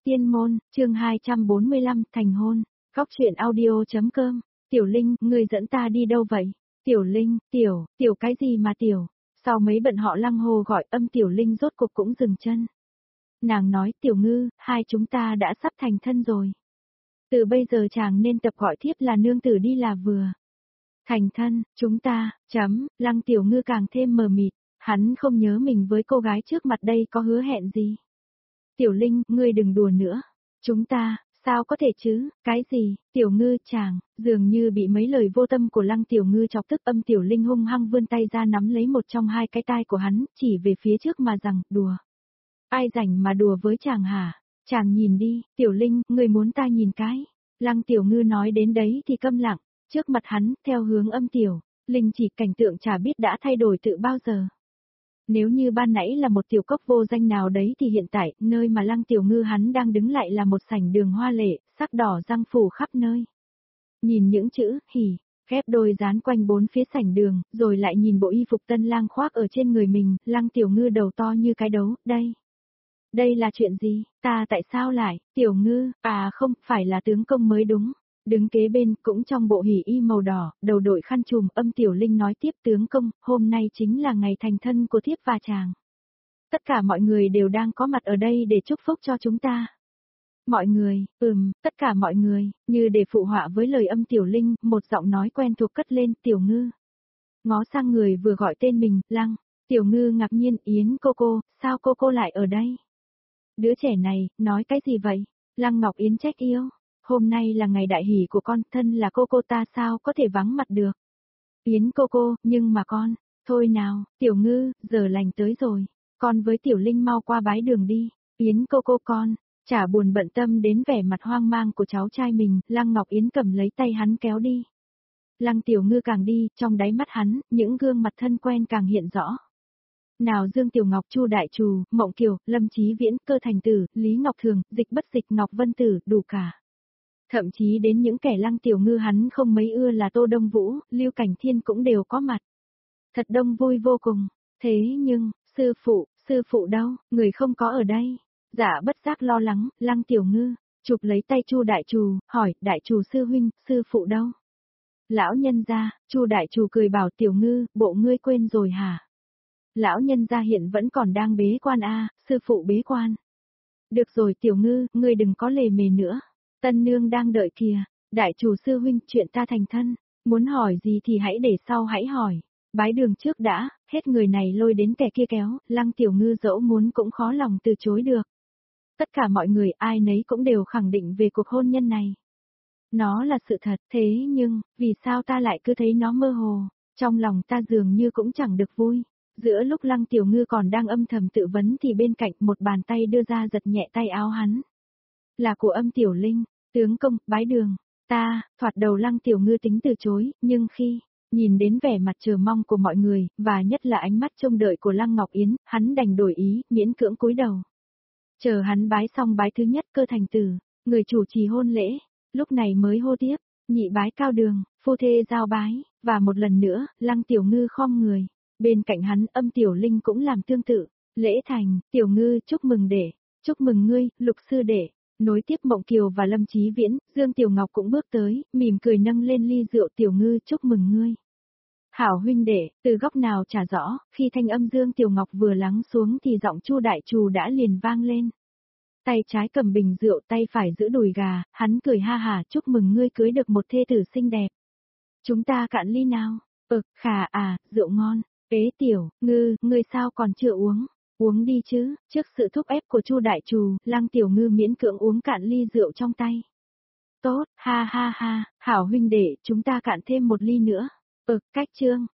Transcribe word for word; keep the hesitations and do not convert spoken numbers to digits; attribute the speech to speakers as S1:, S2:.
S1: Tiên môn, chương hai trăm bốn mươi lăm, thành hôn. Góc truyện audio.com. Tiểu Linh, ngươi dẫn ta đi đâu vậy? Tiểu Linh, tiểu, tiểu cái gì mà tiểu? Sau mấy bận họ lăng hô gọi, âm Tiểu Linh rốt cục cũng dừng chân. Nàng nói, Tiểu Ngư, hai chúng ta đã sắp thành thân rồi. Từ bây giờ chàng nên tập gọi thiếp là nương tử đi là vừa. Thành thân, chúng ta, chấm, Lăng Tiểu Ngư càng thêm mờ mịt, hắn không nhớ mình với cô gái trước mặt đây có hứa hẹn gì. Tiểu Linh, ngươi đừng đùa nữa. Chúng ta, sao có thể chứ, cái gì, Tiểu Ngư chàng, dường như bị mấy lời vô tâm của Lăng Tiểu Ngư chọc tức, âm Tiểu Linh hung hăng vươn tay ra nắm lấy một trong hai cái tai của hắn, chỉ về phía trước mà rằng, đùa. Ai rảnh mà đùa với chàng hả? Chàng nhìn đi, Tiểu Linh, ngươi muốn ta nhìn cái. Lăng Tiểu Ngư nói đến đấy thì câm lặng, trước mặt hắn, theo hướng âm Tiểu Linh chỉ cảnh tượng chả biết đã thay đổi từ bao giờ. Nếu như ban nãy là một tiểu cốc vô danh nào đấy thì hiện tại, nơi mà Lăng Tiểu Ngư hắn đang đứng lại là một sảnh đường hoa lệ, sắc đỏ răng phủ khắp nơi. Nhìn những chữ, hỉ, ghép đôi dán quanh bốn phía sảnh đường, rồi lại nhìn bộ y phục tân lang khoác ở trên người mình, Lăng Tiểu Ngư đầu to như cái đấu, đây. Đây là chuyện gì, ta tại sao lại, Tiểu Ngư, à không, phải là tướng công mới đúng. Đứng kế bên, cũng trong bộ hỉ y màu đỏ, đầu đội khăn trùm, âm Tiểu Linh nói tiếp, tướng công, hôm nay chính là ngày thành thân của thiếp và chàng. Tất cả mọi người đều đang có mặt ở đây để chúc phúc cho chúng ta. Mọi người, ừm, tất cả mọi người, như để phụ họa với lời âm Tiểu Linh, một giọng nói quen thuộc cất lên, Tiểu Ngư. Ngó sang người vừa gọi tên mình, Lăng. Tiểu Ngư ngạc nhiên, Yến cô cô, sao cô cô lại ở đây? Đứa trẻ này, nói cái gì vậy? Lăng Ngọc Yến trách yêu. Hôm nay là ngày đại hỷ của con, thân là cô cô ta sao có thể vắng mặt được. Yến cô cô, nhưng mà con, thôi nào, Tiểu Ngư, giờ lành tới rồi, con với Tiểu Linh mau qua bái đường đi. Yến cô cô con, chả buồn bận tâm đến vẻ mặt hoang mang của cháu trai mình, Lăng Ngọc Yến cầm lấy tay hắn kéo đi. Lăng Tiểu Ngư càng đi, trong đáy mắt hắn, những gương mặt thân quen càng hiện rõ. Nào Dương Tiểu Ngọc, Chu Đại Trù, Mộng Kiều, Lâm Chí Viễn, Cơ Thành Tử, Lý Ngọc Thường, Dịch Bất Dịch, Ngọc Vân Tử, đủ cả. Thậm chí đến những kẻ Lăng Tiểu Ngư hắn không mấy ưa là Tô Đông Vũ, Lưu Cảnh Thiên cũng đều có mặt. Thật đông vui vô cùng. Thế nhưng, sư phụ, sư phụ đâu, người không có ở đây. Dạ bất giác lo lắng, Lăng Tiểu Ngư, chụp lấy tay Chu Đại Trù, hỏi, Đại Trù sư huynh, sư phụ đâu? Lão nhân gia, Chu Đại Trù cười bảo Tiểu Ngư, bộ ngươi quên rồi hả? Lão nhân gia hiện vẫn còn đang bế quan a, à, sư phụ bế quan. Được rồi Tiểu Ngư, ngươi đừng có lề mề nữa. Tân nương đang đợi kìa, Đại Chủ sư huynh, chuyện ta thành thân, muốn hỏi gì thì hãy để sau hãy hỏi, bái đường trước đã, hết người này lôi đến kẻ kia kéo, Lăng Tiểu Ngư dẫu muốn cũng khó lòng từ chối được. Tất cả mọi người ai nấy cũng đều khẳng định về cuộc hôn nhân này. Nó là sự thật, thế nhưng, vì sao ta lại cứ thấy nó mơ hồ, trong lòng ta dường như cũng chẳng được vui. Giữa lúc Lăng Tiểu Ngư còn đang âm thầm tự vấn thì bên cạnh một bàn tay đưa ra giật nhẹ tay áo hắn. Là của âm Tiểu Linh, tướng công, bái đường, ta, thoạt đầu Lăng Tiểu Ngư tính từ chối, nhưng khi nhìn đến vẻ mặt chờ mong của mọi người, và nhất là ánh mắt trông đợi của Lăng Ngọc Yến, hắn đành đổi ý, miễn cưỡng cúi đầu. Chờ hắn bái xong bái thứ nhất, Cơ Thành Tử, người chủ trì hôn lễ, lúc này mới hô tiếp, nhị bái cao đường, phu thê giao bái, và một lần nữa, Lăng Tiểu Ngư khom người, bên cạnh hắn âm Tiểu Linh cũng làm tương tự, lễ thành, Tiểu Ngư chúc mừng đệ, chúc mừng ngươi, Lục sư đệ. Nối tiếp Mộng Kiều và Lâm Chí Viễn, Dương Tiểu Ngọc cũng bước tới, mỉm cười nâng lên ly rượu, Tiểu Ngư chúc mừng ngươi. Hảo huynh đệ, từ góc nào chả rõ, khi thanh âm Dương Tiểu Ngọc vừa lắng xuống thì giọng Chu Đại Trù đã liền vang lên. Tay trái cầm bình rượu, tay phải giữ đùi gà, hắn cười ha hả, chúc mừng ngươi cưới được một thê tử xinh đẹp. Chúng ta cạn ly nào? Ừ, khà à, rượu ngon. Ế Tiểu Ngư, ngươi sao còn chưa uống? Uống đi chứ, trước sự thúc ép của Chu Đại Trù, Lăng Tiểu Ngư miễn cưỡng uống cạn ly rượu trong tay. Tốt, ha ha ha, hảo huynh đệ, chúng ta cạn thêm một ly nữa. Ừ, cách trương,